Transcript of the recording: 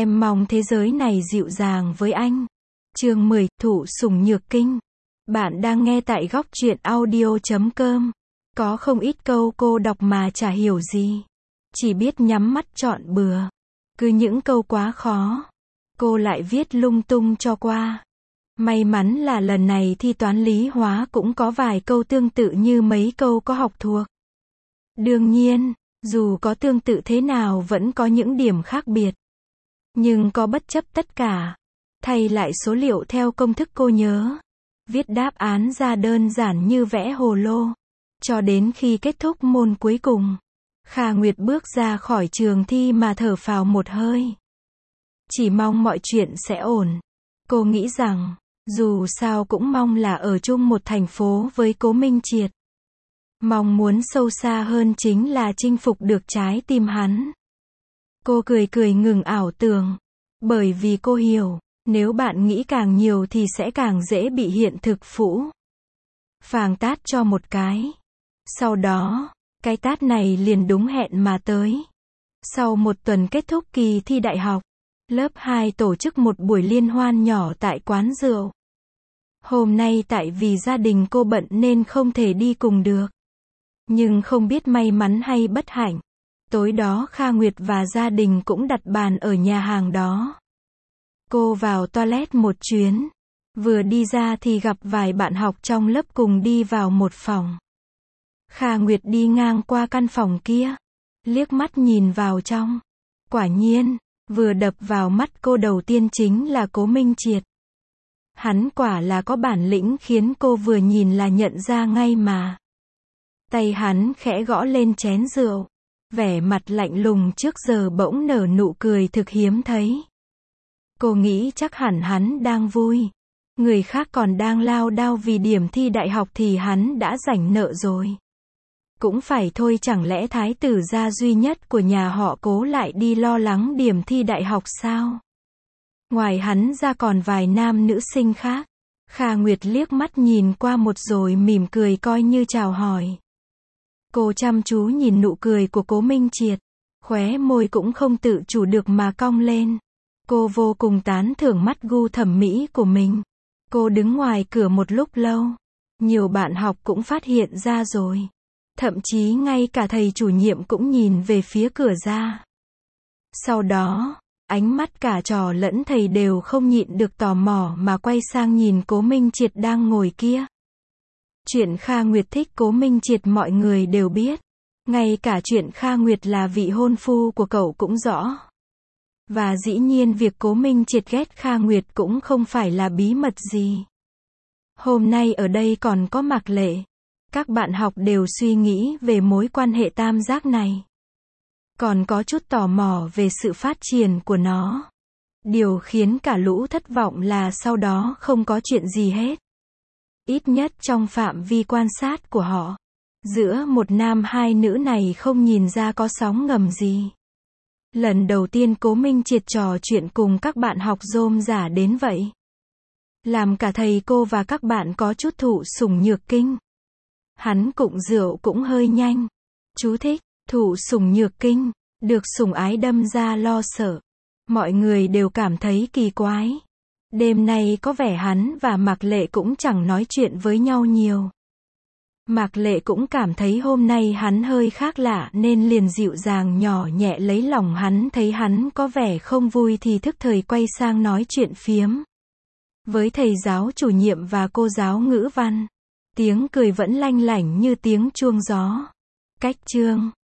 Em mong thế giới này dịu dàng với anh. Chương 10, Thụ sủng nhược kinh. Bạn đang nghe tại góc truyện audio.com. Có không ít câu cô đọc mà chả hiểu gì. Chỉ biết nhắm mắt chọn bừa. Cứ những câu quá khó, cô lại viết lung tung cho qua. May mắn là lần này thi toán lý hóa cũng có vài câu tương tự như mấy câu có học thuộc. Đương nhiên, dù có tương tự thế nào vẫn có những điểm khác biệt. Nhưng có bất chấp tất cả, thay lại số liệu theo công thức cô nhớ. Viết đáp án ra đơn giản như vẽ hồ lô. Cho đến khi kết thúc môn cuối cùng, Kha Nguyệt bước ra khỏi trường thi mà thở phào một hơi. Chỉ mong mọi chuyện sẽ ổn. Cô nghĩ rằng, dù sao cũng mong là ở chung một thành phố với Cố Minh Triệt. Mong muốn sâu xa hơn chính là chinh phục được trái tim hắn. Cô cười cười ngừng ảo tưởng. Bởi vì cô hiểu, nếu bạn nghĩ càng nhiều thì sẽ càng dễ bị hiện thực phũ phàng tát cho một cái. Sau đó, cái tát này liền đúng hẹn mà tới. Sau một tuần kết thúc kỳ thi đại học, lớp 2 tổ chức một buổi liên hoan nhỏ tại quán rượu. Hôm nay tại vì gia đình cô bận nên không thể đi cùng được. Nhưng không biết may mắn hay bất hạnh, tối đó Kha Nguyệt và gia đình cũng đặt bàn ở nhà hàng đó. Cô vào toilet một chuyến, vừa đi ra thì gặp vài bạn học trong lớp cùng đi vào một phòng. Kha Nguyệt đi ngang qua căn phòng kia, liếc mắt nhìn vào trong. Quả nhiên, vừa đập vào mắt cô đầu tiên chính là Cố Minh Triệt. Hắn quả là có bản lĩnh khiến cô vừa nhìn là nhận ra ngay mà. Tay hắn khẽ gõ lên chén rượu, vẻ mặt lạnh lùng trước giờ bỗng nở nụ cười thực hiếm thấy. Cô nghĩ chắc hẳn hắn đang vui. Người khác còn đang lao đao vì điểm thi đại học thì hắn đã rảnh nợ rồi. Cũng phải thôi, chẳng lẽ thái tử gia duy nhất của nhà họ Cố lại đi lo lắng điểm thi đại học sao? Ngoài hắn ra còn vài nam nữ sinh khác. Kha Nguyệt liếc mắt nhìn qua một rồi mỉm cười coi như chào hỏi. Cô chăm chú nhìn nụ cười của Cố Minh Triệt, khóe môi cũng không tự chủ được mà cong lên. Cô vô cùng tán thưởng mắt gu thẩm mỹ của mình. Cô đứng ngoài cửa một lúc lâu. Nhiều bạn học cũng phát hiện ra rồi. Thậm chí ngay cả thầy chủ nhiệm cũng nhìn về phía cửa ra. Sau đó, ánh mắt cả trò lẫn thầy đều không nhịn được tò mò mà quay sang nhìn Cố Minh Triệt đang ngồi kia. Chuyện Kha Nguyệt thích Cố Minh Triệt mọi người đều biết. Ngay cả chuyện Kha Nguyệt là vị hôn phu của cậu cũng rõ. Và dĩ nhiên việc Cố Minh Triệt ghét Kha Nguyệt cũng không phải là bí mật gì. Hôm nay ở đây còn có Mạc Lệ. Các bạn học đều suy nghĩ về mối quan hệ tam giác này. Còn có chút tò mò về sự phát triển của nó. Điều khiến cả lũ thất vọng là sau đó không có chuyện gì hết. Ít nhất trong phạm vi quan sát của họ. Giữa một nam hai nữ này không nhìn ra có sóng ngầm gì. Lần đầu tiên Cố Minh Triệt trò chuyện cùng các bạn học rôm rả đến vậy. Làm cả thầy cô và các bạn có chút thụ sủng nhược kinh. Hắn cụng rượu cũng hơi nhanh. Chú thích, thụ sủng nhược kinh, được sủng ái đâm ra lo sợ. Mọi người đều cảm thấy kỳ quái. Đêm nay có vẻ hắn và Mạc Lệ cũng chẳng nói chuyện với nhau nhiều. Mạc Lệ cũng cảm thấy hôm nay hắn hơi khác lạ nên liền dịu dàng nhỏ nhẹ lấy lòng hắn, thấy hắn có vẻ không vui thì thức thời quay sang nói chuyện phiếm với thầy giáo chủ nhiệm và cô giáo ngữ văn. Tiếng cười vẫn lanh lảnh như tiếng chuông gió. Cách chương